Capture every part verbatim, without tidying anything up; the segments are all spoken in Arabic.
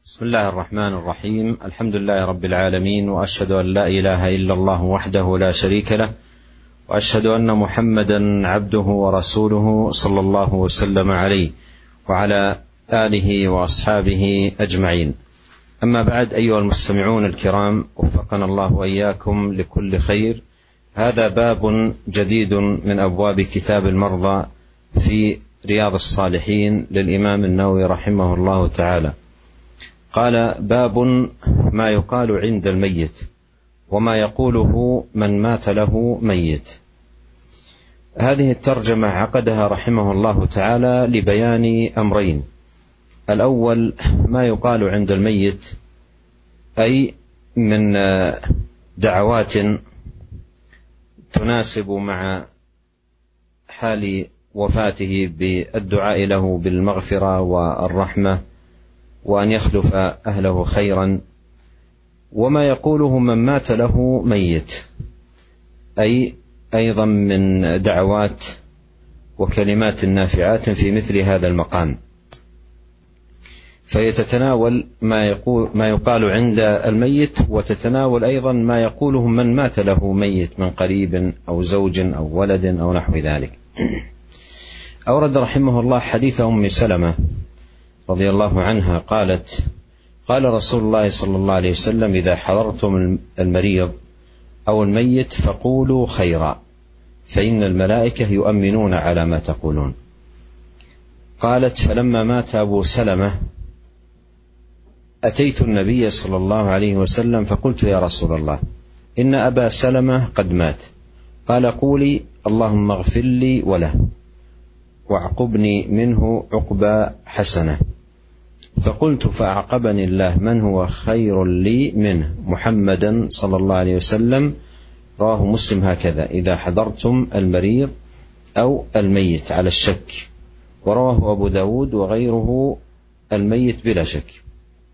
بسم الله الرحمن الرحيم. الحمد لله رب العالمين، وأشهد أن لا إله إلا الله وحده لا شريك له، وأشهد أن محمدا عبده ورسوله صلى الله وسلم عليه وعلى آله وأصحابه أجمعين. أما بعد، أيها المستمعون الكرام، وفقنا الله وإياكم لكل خير. هذا باب جديد من أبواب كتاب المرضى في رياض الصالحين للإمام النووي رحمه الله تعالى. قال: باب ما يقال عند الميت وما يقوله من مات له ميت. هذه الترجمة عقدها رحمه الله تعالى لبيان أمرين: الأول ما يقال عند الميت، أي من دعوات تناسب مع حال وفاته بالدعاء له بالمغفرة والرحمة وأن يخلف أهله خيرا. وما يقوله من مات له ميت، أي أيضا من دعوات وكلمات نافعات في مثل هذا المقام، فيتتناول ما يقول ما يقال عند الميت، وتتناول أيضا ما يقوله من مات له ميت من قريب أو زوج أو ولد أو نحو ذلك. أورد رحمه الله حديث أم سلمة رضي الله عنها قالت: قال رسول الله صلى الله عليه وسلم: إذا حضرتم المريض أو الميت فقولوا خيرا، فإن الملائكة يؤمنون على ما تقولون. قالت: فلما مات أبو سلمة أتيت النبي صلى الله عليه وسلم فقلت: يا رسول الله، إن أبا سلمة قد مات. قال: قولي: اللهم اغفر لي وله واعقبني منه عقبى حسنة. فقلت: فأعقبني الله من هو خير لي منه؟ محمدا صلى الله عليه وسلم. رواه مسلم هكذا: إذا حضرتم المريض أو الميت، على الشك. ورواه أبو داود وغيره الميت بلا شك.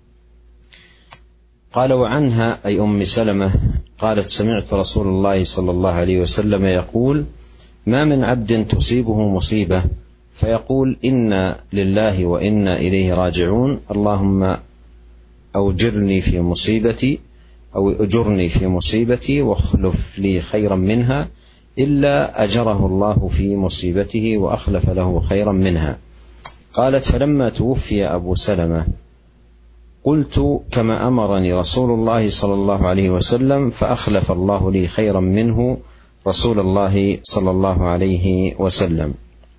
قال: وعنها أي أم سلمة قالت: سمعت رسول الله صلى الله عليه وسلم يقول: ما من عبد تصيبه مصيبة فيقول: إنا لله وإنا إليه راجعون، اللهم أوجرني في مصيبتي أو أجرني في مصيبتي واخلف لي خيرا منها، إلا أجره الله في مصيبته وأخلف له خيرا منها. قالت: فلما توفي أبو سلمة قلت كما أمرني رسول الله صلى الله عليه وسلم، فأخلف الله لي خيرا منه رسول الله صلى الله عليه وسلم.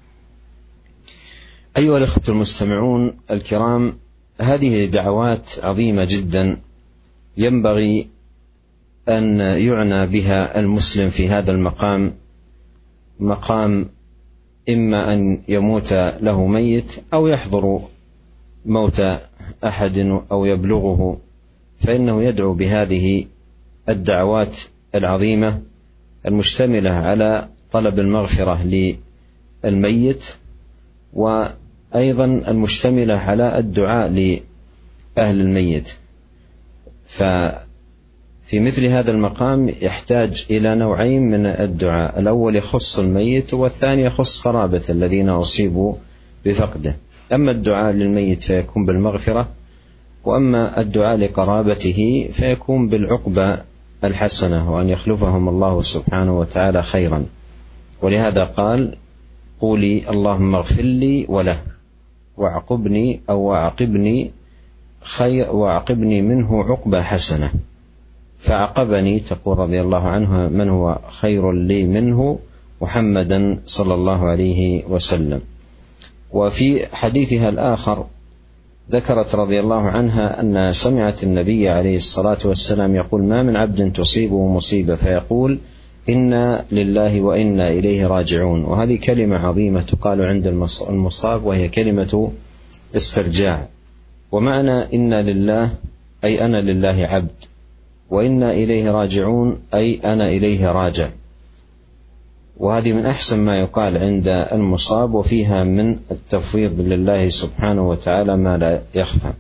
أيها الأخوة المستمعون الكرام، هذه دعوات عظيمة جدا ينبغي أن يعنى بها المسلم في هذا المقام، مقام إما أن يموت له ميت أو يحضر موت أحد أو يبلغه، فإنه يدعو بهذه الدعوات العظيمة المشتملة على طلب المغفرة للميت، وأيضا المشتملة على الدعاء لأهل الميت. ففي مثل هذا المقام يحتاج إلى نوعين من الدعاء: الأول يخص الميت، والثاني يخص قرابة الذين أصيبوا بفقده. أما الدعاء للميت فيكون بالمغفرة، وأما الدعاء لقرابته فيكون بالعقبة الحسنة، وأن يخلفهم الله سبحانه وتعالى خيرا. ولهذا قال: قولي اللهم اغفر لي وله واعقبني أو واعقبني خير واعقبني منه عقبة حسنة. فعقبني تقول رضي الله عنها من هو خير لي منه؟ محمدا صلى الله عليه وسلم. وفي حديثها الآخر ذكرت رضي الله عنها أن سمعت النبي عليه الصلاة والسلام يقول: ما من عبد تصيبه مصيبة فيقول: إنا لله وإنا إليه راجعون. وهذه كلمة عظيمة تقال عند المصاب، وهي كلمة استرجاع. ومعنى إنا لله أي أنا لله عبد، وإنا إليه راجعون أي أنا إليه راجع. وهذه من أحسن ما يقال عند المصاب، وفيها من التفويض لله سبحانه وتعالى ما لا يخفى.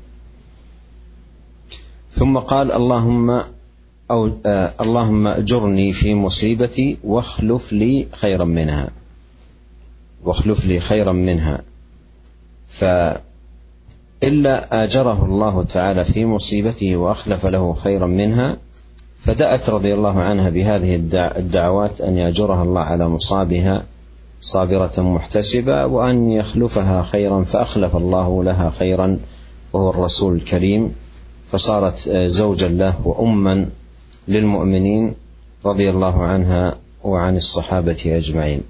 ثم قال: اللهم أو آه اللهم أجرني في مصيبتي واخلف لي خيرا منها واخلف لي خيرا منها. ف إلا آجره الله تعالى في مصيبته وأخلف له خيرا منها، فدأت رضي الله عنها بهذه الدعوات أن يأجرها الله على مصابها صابرة محتسبة، وأن يخلفها خيرا، فأخلف الله لها خيرا وهو الرسول الكريم، فصارت زوجا له وأما للمؤمنين رضي الله عنها وعن الصحابة أجمعين.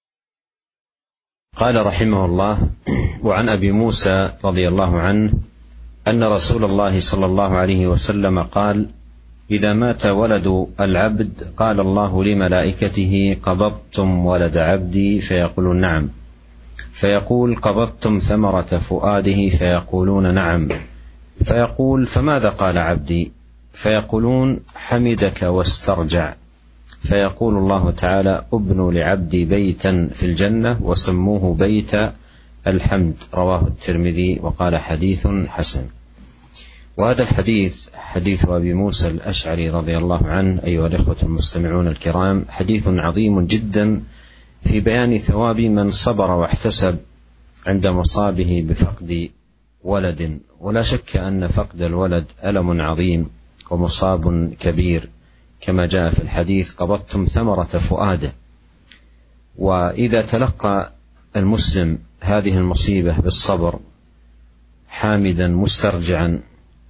قال رحمه الله: وعن أبي موسى رضي الله عنه أن رسول الله صلى الله عليه وسلم قال: إذا مات ولد العبد قال الله لملائكته: قبضتم ولد عبدي؟ فيقولون: نعم. فيقول: قبضتم ثمرة فؤاده؟ فيقولون: نعم. فيقول: فماذا قال عبدي؟ فيقولون: حمدك واسترجع. فيقول الله تعالى: ابنوا لعبدي بيتا في الجنة وسموه بيت الحمد. رواه الترمذي وقال: حديث حسن. وهذا الحديث حديث أبي موسى الأشعري رضي الله عنه أيها الإخوة المستمعون الكرام، حديث عظيم جدا في بيان ثواب من صبر واحتسب عند مصابه بفقد ولد. ولا شك أن فقد الولد ألم عظيم ومصاب كبير، كما جاء في الحديث: قبضتم ثمرة فؤاده. وإذا تلقى المسلم هذه المصيبة بالصبر حامدا مسترجعا،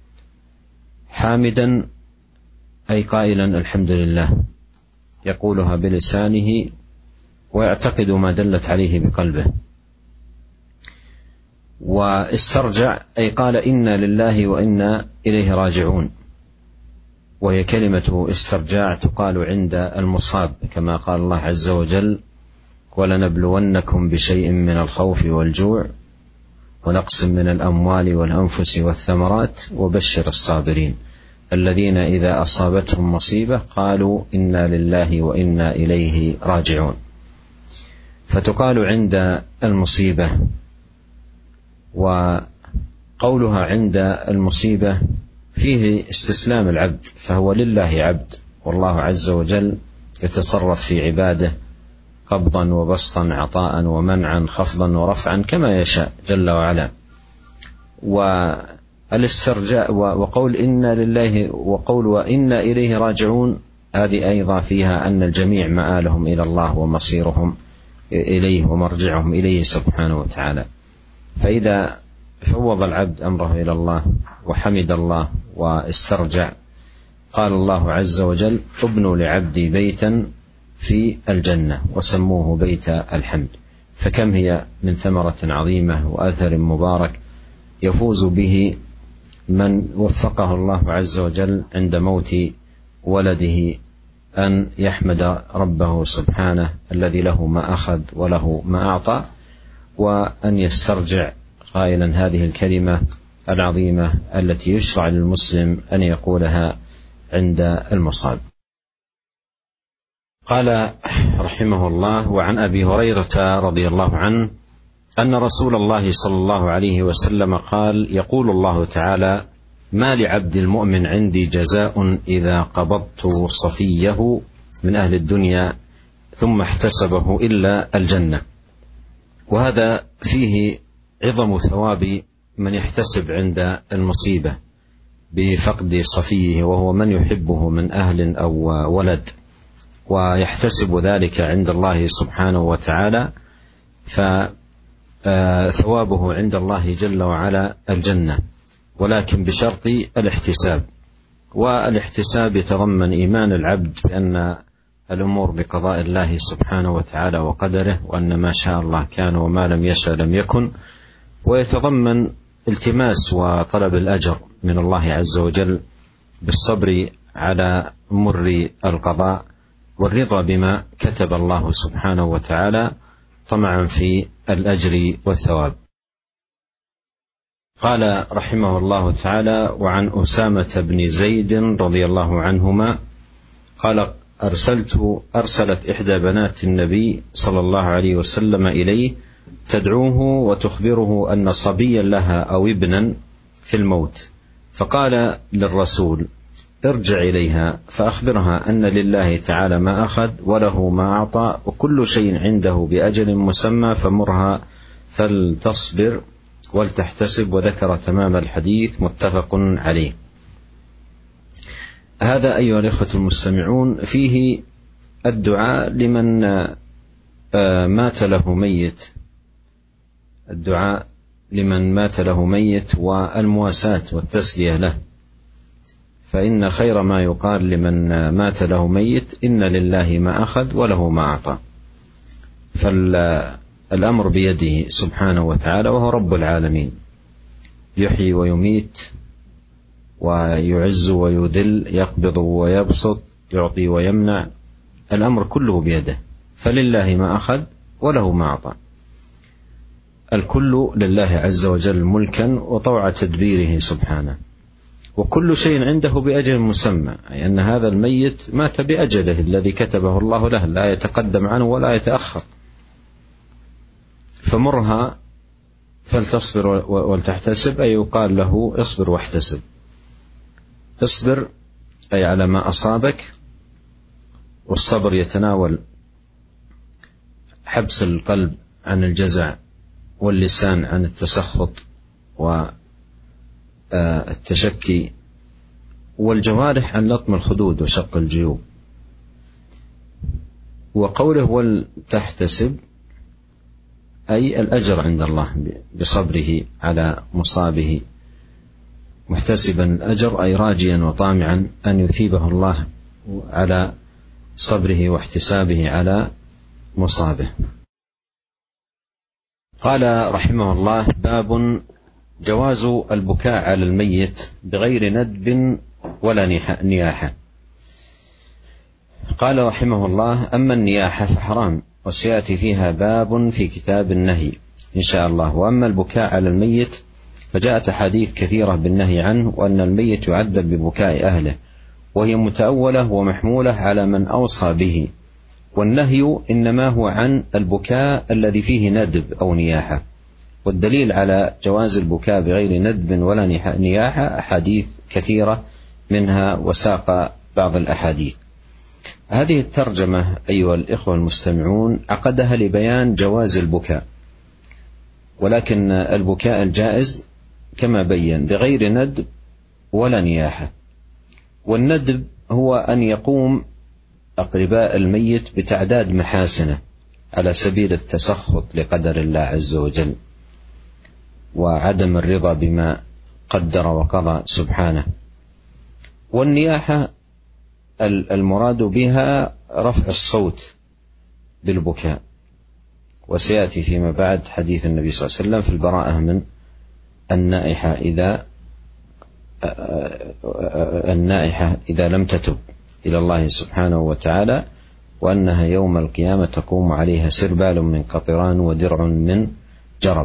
حامدا أي قائلا الحمد لله، يقولها بلسانه ويعتقد ما دلت عليه بقلبه، واسترجع أي قال إنا لله وإنا إليه راجعون، وهي كلمة استرجاع تقال عند المصاب، كما قال الله عز وجل: ولنبلونكم بشيء من الخوف والجوع ونقص من الأموال والأنفس والثمرات وبشر الصابرين الذين إذا أصابتهم مصيبة قالوا إنا لله وإنا إليه راجعون. فتقال عند المصيبة، وقولها عند المصيبة فيه استسلام العبد، فهو لله عبد، والله عز وجل يتصرف في عباده قبضا وبسطا، عطاء ومنعا، خفضا ورفعا كما يشاء جل وعلا. والاسترجاع وقول إنا لله وقول وإنا إليه راجعون، هذه أيضا فيها أن الجميع مآلهم إلى الله ومصيرهم إليه ومرجعهم إليه سبحانه وتعالى. فإذا فوض العبد أمره إلى الله وحمد الله واسترجع، قال الله عز وجل: ابنوا لعبدي بيتا في الجنة وسموه بيت الحمد. فكم هي من ثمرة عظيمة وأثر مبارك يفوز به من وفقه الله عز وجل عند موت ولده أن يحمد ربه سبحانه الذي له ما أخذ وله ما أعطى، وأن يسترجع قائلا هذه الكلمة العظيمة التي يشرع للمسلم أن يقولها عند المصاب. قال رحمه الله: وعن أبي هريرة رضي الله عنه أن رسول الله صلى الله عليه وسلم قال: يقول الله تعالى: ما لعبد المؤمن عندي جزاء إذا قبضت صفيه من أهل الدنيا ثم احتسبه إلا الجنة. وهذا فيه عظم ثواب من يحتسب عند المصيبة بفقد صفيه، وهو من يحبه من أهل أو ولد، ويحتسب ذلك عند الله سبحانه وتعالى، فثوابه عند الله جل وعلا الجنة، ولكن بشرط الاحتساب. والاحتساب يتضمن إيمان العبد بأن الأمور بقضاء الله سبحانه وتعالى وقدره، وأن ما شاء الله كان وما لم يشاء لم يكن، ويتضمن التماس وطلب الأجر من الله عز وجل بالصبر على مر القضاء، والرضا بما كتب الله سبحانه وتعالى طمعا في الأجر والثواب. قال رحمه الله تعالى: وعن أسامة بن زيد رضي الله عنهما قال: أرسلت أرسلت إحدى بنات النبي صلى الله عليه وسلم إليه تدعوه وتخبره أن صبيا لها أو ابنا في الموت، فقال للرسول: ارجع إليها فأخبرها أن لله تعالى ما أخذ وله ما أعطى، وكل شيء عنده بأجل مسمى، فمرها فلتصبر ولتحتسب، وذكر تمام الحديث متفق عليه. هذا أيها الإخوة المستمعون فيه الدعاء لمن مات له ميت، الدعاء لمن مات له ميت والمواساة والتسلية له، فإن خير ما يقال لمن مات له ميت إن لله ما أخذ وله ما أعطى، فالأمر بيده سبحانه وتعالى، وهو رب العالمين، يحيي ويميت ويعز ويذل، يقبض ويبسط، يعطي ويمنع، الأمر كله بيده، فلله ما أخذ وله ما أعطى، الكل لله عز وجل ملكا وطوع تدبيره سبحانه، وكل شيء عنده بأجل مسمى، أي أن هذا الميت مات بأجله الذي كتبه الله له، لا يتقدم عنه ولا يتأخر، فمرها فلتصبر ولتحتسب، أي يقال له اصبر واحتسب، اصبر أي على ما أصابك، والصبر يتناول حبس القلب عن الجزع، واللسان عن التسخط والتشكي، والجوارح عن لطم الخدود وشق الجيوب. وقوله ولتحتسب أي الأجر عند الله بصبره على مصابه، محتسبا الأجر أي راجيا وطامعا أن يثيبه الله على صبره واحتسابه على مصابه. قال رحمه الله: باب جواز البكاء على الميت بغير ندب ولا نياحة. قال رحمه الله: أما النياحة فحرام، وسيأتي فيها باب في كتاب النهي إن شاء الله. وأما البكاء على الميت فجاءت أحاديث كثيرة بالنهي عنه، وأن الميت يعذب ببكاء أهله، وهي متأولة ومحمولة على من أوصى به، والنهي إنما هو عن البكاء الذي فيه ندب أو نياحة. والدليل على جواز البكاء بغير ندب ولا نياحة أحاديث كثيرة، منها وساق بعض الأحاديث. هذه الترجمة أيها الإخوة المستمعون عقدها لبيان جواز البكاء، ولكن البكاء الجائز كما بين بغير ندب ولا نياحة. والندب هو أن يقوم أقرباء الميت بتعداد محاسنه على سبيل التسخط لقدر الله عز وجل، وعدم الرضا بما قدر وقضى سبحانه. والنياحة المراد بها رفع الصوت بالبكاء، وسيأتي فيما بعد حديث النبي صلى الله عليه وسلم في البراءة من النائحة إذا النائحة إذا لم تتب إلى الله سبحانه وتعالى، وأنها يوم القيامة تقوم عليها سربال من قطران ودرع من جرب.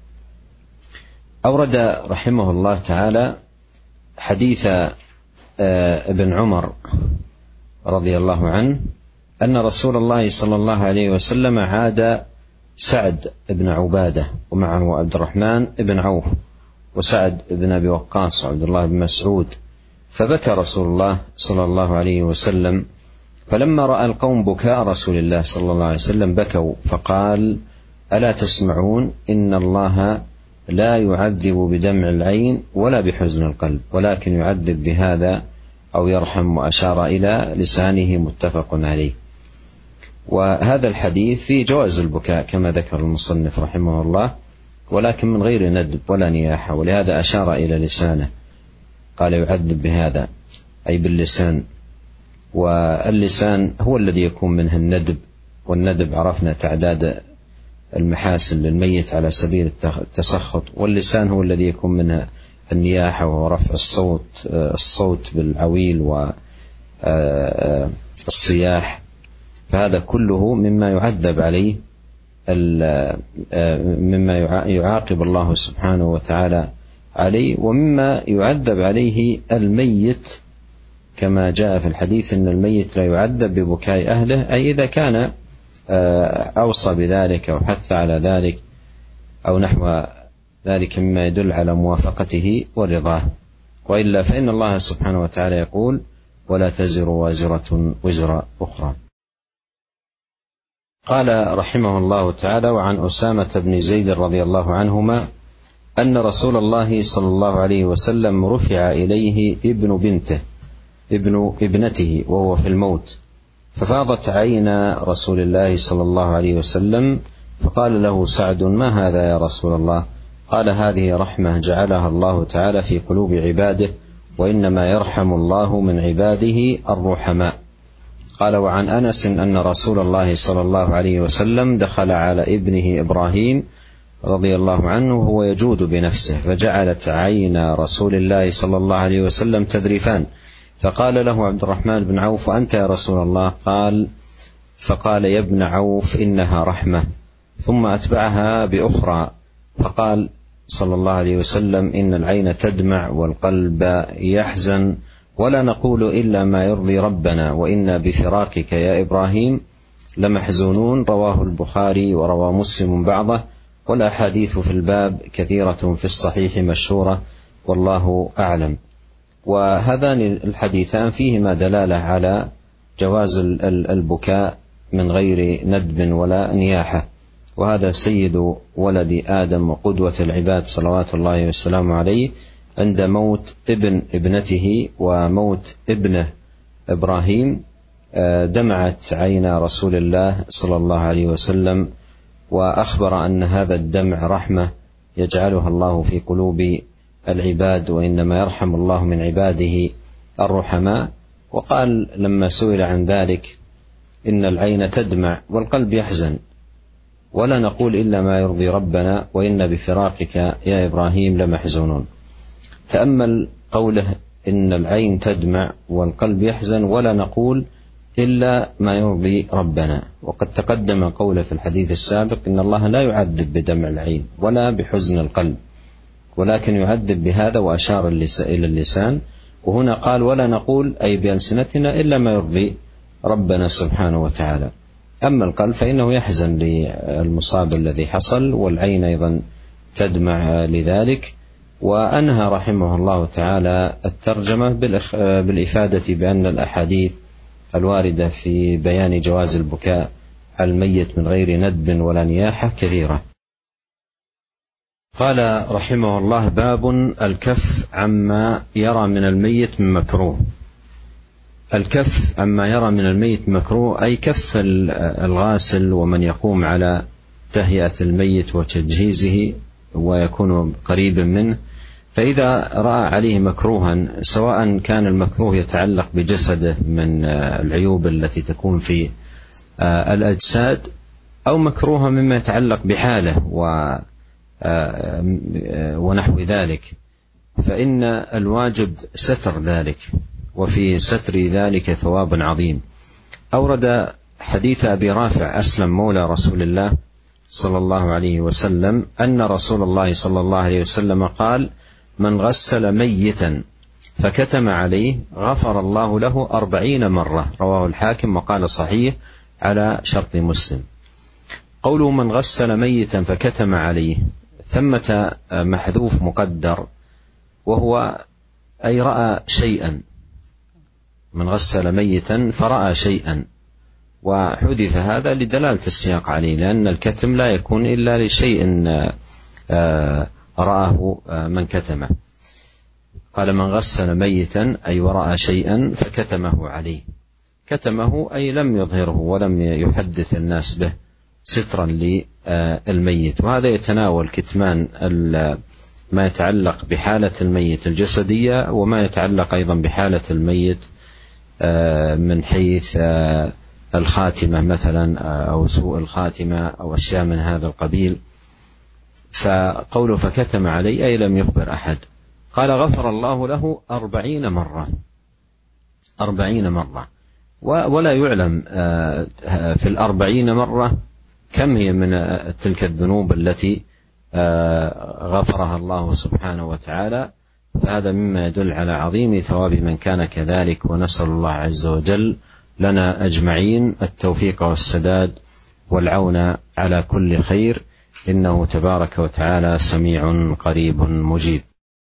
أورد رحمه الله تعالى حديث ابن عمر رضي الله عنه أن رسول الله صلى الله عليه وسلم عاد سعد بن عبادة ومعه عبد الرحمن بن عوف وسعد بن أبي وقاص وعبد الله بن مسعود، فبكى رسول الله صلى الله عليه وسلم، فلما رأى القوم بكاء رسول الله صلى الله عليه وسلم بكوا، فقال: ألا تسمعون؟ إن الله لا يعذب بدمع العين ولا بحزن القلب، ولكن يعذب بهذا أو يرحم، وأشار إلى لسانه، متفق عليه. وهذا الحديث في جواز البكاء كما ذكر المصنف رحمه الله، ولكن من غير ندب ولا نياحة، ولهذا أشار إلى لسانه، قال يعذب بهذا أي باللسان، واللسان هو الذي يكون منه الندب، والندب عرفنا تعداد المحاسن للميت على سبيل التسخط، واللسان هو الذي يكون منه النياحة وهو رفع الصوت الصوت بالعويل والصياح، فهذا كله مما يعذب عليه مما يعاقب الله سبحانه وتعالى عليه، ومما يعذب عليه الميت، كما جاء في الحديث أن الميت لا يعذب ببكاء أهله، أي إذا كان أوصى بذلك أو حث على ذلك أو نحو ذلك مما يدل على موافقته ورضاه، وإلا فإن الله سبحانه وتعالى يقول: ولا تزر وازرة وزر أخرى. قال رحمه الله تعالى: وعن أسامة بن زيد رضي الله عنهما أن رسول الله صلى الله عليه وسلم رفع إليه ابن بنته ابن ابنته وهو في الموت، ففاضت عينا رسول الله صلى الله عليه وسلم، فقال له سعد: ما هذا يا رسول الله؟ قال: هذه رحمة جعلها الله تعالى في قلوب عباده، وإنما يرحم الله من عباده الرحماء. قال: وعن أنس أن رسول الله صلى الله عليه وسلم دخل على ابنه إبراهيم رضي الله عنه وهو يجود بنفسه، فجعلت عينا رسول الله صلى الله عليه وسلم تذرفان، فقال له عبد الرحمن بن عوف: أنت يا رسول الله؟ قال فقال: يا ابن عوف إنها رحمة. ثم أتبعها بأخرى فقال صلى الله عليه وسلم: إن العين تدمع والقلب يحزن، ولا نقول إلا ما يرضي ربنا، وإنا بفراقك يا إبراهيم لمحزونون. رواه البخاري وروى مسلم بعضه، والأحاديث في الباب كثيرة في الصحيح مشهورة، والله أعلم. وهذان الحديثان فيهما دلالة على جواز البكاء من غير ندب ولا نياحة، وهذا سيد ولد آدم وقدوة العباد صلوات الله والسلام عليه عند موت ابن ابنته وموت ابنه إبراهيم دمعت عينا رسول الله صلى الله عليه وسلم، وأخبر أن هذا الدمع رحمة يجعلها الله في قلوب العباد، وإنما يرحم الله من عباده الرحماء. وقال لما سئل عن ذلك: إن العين تدمع والقلب يحزن، ولا نقول إلا ما يرضي ربنا، وإن بفراقك يا إبراهيم لمحزونون. تأمل قوله: إن العين تدمع والقلب يحزن، ولا نقول إلا ما يرضي ربنا. وقد تقدم قوله في الحديث السابق: إن الله لا يعذب بدمع العين ولا بحزن القلب، ولكن يعذب بهذا، وأشار إلى اللسان. وهنا قال: ولا نقول أي بألسنتنا إلا ما يرضي ربنا سبحانه وتعالى. أما القلب فإنه يحزن للمصاب الذي حصل، والعين أيضا تدمع لذلك. وأنهى رحمه الله تعالى الترجمة بالإفادة بأن الأحاديث الواردة في بيان جواز البكاء على الميت من غير ندب ولا نياحة كثيرة. قال رحمه الله: باب الكف عما يرى من الميت من مكروه. الكف عما يرى من الميت مكروه، أي كف الغاسل ومن يقوم على تهيئة الميت وتجهيزه ويكون قريبا منه، فإذا رأى عليه مكروها، سواء كان المكروه يتعلق بجسده من العيوب التي تكون في الأجساد، أو مكروها مما يتعلق بحاله ونحو ذلك، فإن الواجب ستر ذلك، وفي ستر ذلك ثواب عظيم. أورد حديث أبي رافع أسلم مولى رسول الله صلى الله عليه وسلم أن رسول الله صلى الله عليه وسلم قال: من غسل ميتا فكتم عليه غفر الله له أربعين مرة. رواه الحاكم وقال صحيح على شرط مسلم. قوله من غسل ميتا فكتم عليه، ثمة محذوف مقدر، وهو أي رأى شيئا. من غسل ميتا فرأى شيئا، وحذف هذا لدلالة السياق عليه، لأن الكتم لا يكون إلا لشيء رآه من كتمه. قال: من غسل ميتا أي ورأى شيئا فكتمه عليه. كتمه أي لم يظهره ولم يحدث الناس به سترا للميت، وهذا يتناول كتمان ما يتعلق بحالة الميت الجسدية، وما يتعلق أيضا بحالة الميت من حيث الخاتمة مثلا، أو سوء الخاتمة، أو أشياء من هذا القبيل. فقوله فكتم عليه أي لم يخبر أحد. قال: غفر الله له أربعين مرة. أربعين مرة، ولا يعلم في الأربعين مرة كم هي من تلك الذنوب التي غفرها الله سبحانه وتعالى، فهذا مما يدل على عظيم ثواب من كان كذلك. ونسأل الله عز وجل لنا أجمعين التوفيق والسداد والعون على كل خير، إنه تبارك وتعالى سميع قريب مجيب.